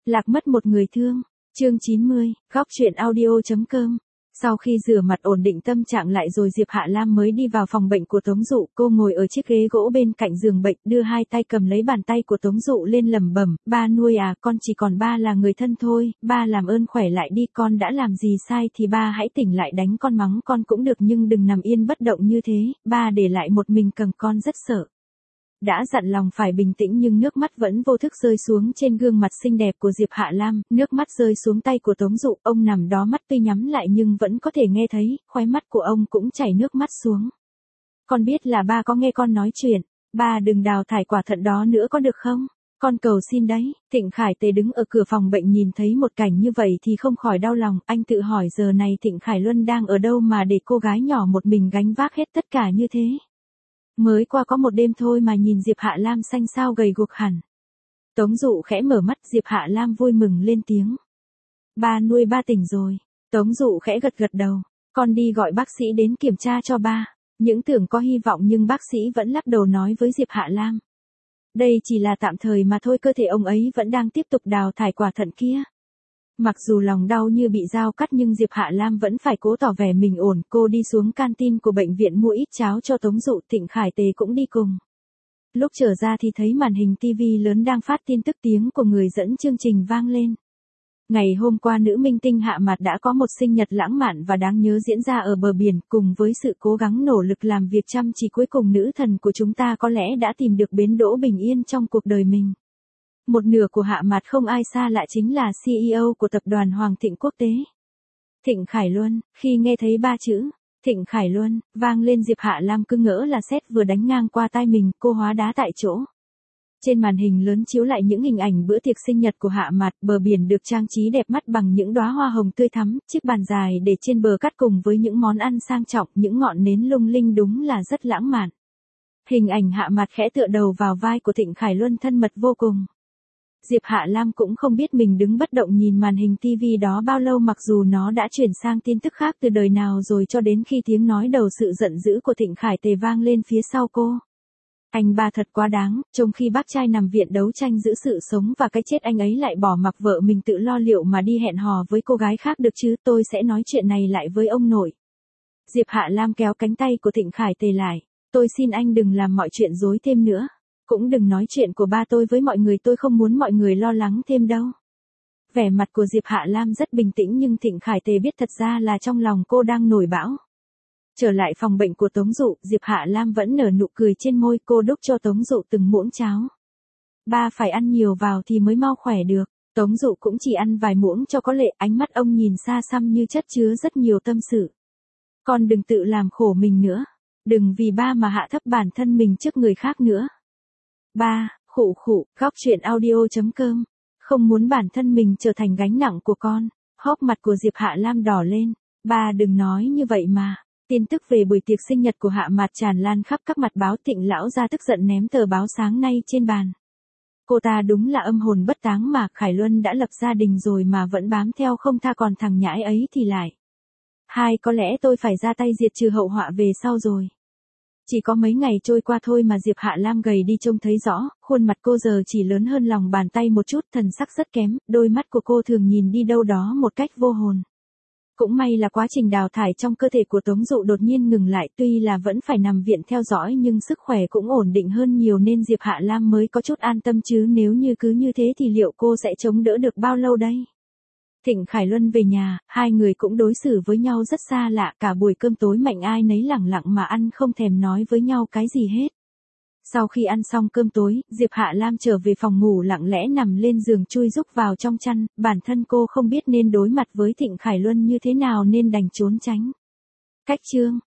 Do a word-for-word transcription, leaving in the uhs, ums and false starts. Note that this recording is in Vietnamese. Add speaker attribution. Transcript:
Speaker 1: Lạc mất một người thương. Chương chín mươi, góc truyện audio chấm com. Sau khi rửa mặt ổn định tâm trạng lại rồi Diệp Hạ Lam mới đi vào phòng bệnh của Tống Dụ, cô ngồi ở chiếc ghế gỗ bên cạnh giường bệnh, đưa hai tay cầm lấy bàn tay của Tống Dụ lên lẩm bẩm, ba nuôi à, con chỉ còn ba là người thân thôi, ba làm ơn khỏe lại đi, con đã làm gì sai thì ba hãy tỉnh lại, đánh con mắng con cũng được nhưng đừng nằm yên bất động như thế, ba để lại một mình cầm con rất sợ. Đã dặn lòng phải bình tĩnh nhưng nước mắt vẫn vô thức rơi xuống trên gương mặt xinh đẹp của Diệp Hạ Lam, nước mắt rơi xuống tay của Tống Dụ, ông nằm đó mắt tuy nhắm lại nhưng vẫn có thể nghe thấy, khóe mắt của ông cũng chảy nước mắt xuống. Con biết là ba có nghe con nói chuyện, ba đừng đào thải quả thận đó nữa có được không? Con cầu xin đấy. Thịnh Khải Tề đứng ở cửa phòng bệnh nhìn thấy một cảnh như vậy thì không khỏi đau lòng, anh tự hỏi giờ này Thịnh Khải Luân đang ở đâu mà để cô gái nhỏ một mình gánh vác hết tất cả như thế. Mới qua có một đêm thôi mà nhìn Diệp Hạ Lam xanh xao gầy guộc hẳn. Tống Dụ khẽ mở mắt, Diệp Hạ Lam vui mừng lên tiếng. Ba nuôi ba tỉnh rồi. Tống Dụ khẽ gật gật đầu. Con đi gọi bác sĩ đến kiểm tra cho ba. Những tưởng có hy vọng nhưng bác sĩ vẫn lắc đầu nói với Diệp Hạ Lam. Đây chỉ là tạm thời mà thôi, cơ thể ông ấy vẫn đang tiếp tục đào thải quả thận kia. Mặc dù lòng đau như bị dao cắt nhưng Diệp Hạ Lam vẫn phải cố tỏ vẻ mình ổn, cô đi xuống canteen của bệnh viện mua ít cháo cho Tống Dụ, Thịnh Khải Tề cũng đi cùng. Lúc trở ra thì thấy màn hình tivi lớn đang phát tin tức, tiếng của người dẫn chương trình vang lên. Ngày hôm qua nữ minh tinh Hạ Mạt đã có một sinh nhật lãng mạn và đáng nhớ diễn ra ở bờ biển, cùng với sự cố gắng nỗ lực làm việc chăm chỉ cuối cùng nữ thần của chúng ta có lẽ đã tìm được bến đỗ bình yên trong cuộc đời mình. Một nửa của Hạ Mạt không ai xa lạ chính là xê e ô của tập đoàn Hoàng Thịnh Quốc tế. Thịnh Khải Luân. Khi nghe thấy ba chữ Thịnh Khải Luân vang lên, Diệp Hạ Lam cứ ngỡ là sét vừa đánh ngang qua tai mình, cô hóa đá tại chỗ. Trên màn hình lớn chiếu lại những hình ảnh bữa tiệc sinh nhật của Hạ Mạt, bờ biển được trang trí đẹp mắt bằng những đóa hoa hồng tươi thắm, chiếc bàn dài để trên bờ cát cùng với những món ăn sang trọng, những ngọn nến lung linh, đúng là rất lãng mạn. Hình ảnh Hạ Mạt khẽ tựa đầu vào vai của Thịnh Khải Luân thân mật vô cùng. Diệp Hạ Lam cũng không biết mình đứng bất động nhìn màn hình tivi đó bao lâu, mặc dù nó đã chuyển sang tin tức khác từ đời nào rồi, cho đến khi tiếng nói đầu sự giận dữ của Thịnh Khải Tề vang lên phía sau cô. Anh ba thật quá đáng, trong khi bác trai nằm viện đấu tranh giữ sự sống và cái chết anh ấy lại bỏ mặc vợ mình tự lo liệu mà đi hẹn hò với cô gái khác được chứ, tôi sẽ nói chuyện này lại với ông nội. Diệp Hạ Lam kéo cánh tay của Thịnh Khải Tề lại. Tôi xin anh đừng làm mọi chuyện rối thêm nữa. Cũng đừng nói chuyện của ba tôi với mọi người, tôi không muốn mọi người lo lắng thêm đâu. Vẻ mặt của Diệp Hạ Lam rất bình tĩnh nhưng Thịnh Khải Tề biết thật ra là trong lòng cô đang nổi bão. Trở lại phòng bệnh của Tống Dụ, Diệp Hạ Lam vẫn nở nụ cười trên môi, cô đút cho Tống Dụ từng muỗng cháo. Ba phải ăn nhiều vào thì mới mau khỏe được. Tống Dụ cũng chỉ ăn vài muỗng cho có lệ, ánh mắt ông nhìn xa xăm như chất chứa rất nhiều tâm sự. Con đừng tự làm khổ mình nữa. Đừng vì ba mà hạ thấp bản thân mình trước người khác nữa. Ba, khụ khụ, góc truyện audio chấm com. Không muốn bản thân mình trở thành gánh nặng của con. Hốc mặt của Diệp Hạ Lam đỏ lên. Ba đừng nói như vậy mà. Tin tức về buổi tiệc sinh nhật của Hạ Mạt tràn lan khắp các mặt báo. Thịnh lão ra tức giận ném tờ báo sáng nay trên bàn. Cô ta đúng là âm hồn bất táng mà, Khải Luân đã lập gia đình rồi mà vẫn bám theo không tha, còn thằng nhãi ấy thì lại. Hai, có lẽ tôi phải ra tay diệt trừ hậu họa về sau rồi. Chỉ có mấy ngày trôi qua thôi mà Diệp Hạ Lam gầy đi trông thấy rõ, khuôn mặt cô giờ chỉ lớn hơn lòng bàn tay một chút, thần sắc rất kém, đôi mắt của cô thường nhìn đi đâu đó một cách vô hồn. Cũng may là quá trình đào thải trong cơ thể của Tống Dụ đột nhiên ngừng lại, tuy là vẫn phải nằm viện theo dõi nhưng sức khỏe cũng ổn định hơn nhiều nên Diệp Hạ Lam mới có chút an tâm, chứ nếu như cứ như thế thì liệu cô sẽ chống đỡ được bao lâu đây? Thịnh Khải Luân về nhà, hai người cũng đối xử với nhau rất xa lạ, cả buổi cơm tối Mạnh ai nấy lẳng lặng mà ăn, không thèm nói với nhau cái gì hết. Sau khi ăn xong cơm tối, Diệp Hạ Lam trở về phòng ngủ lặng lẽ nằm lên giường chui rúc vào trong chăn, bản thân cô không biết nên đối mặt với Thịnh Khải Luân như thế nào nên đành trốn tránh. Cách chương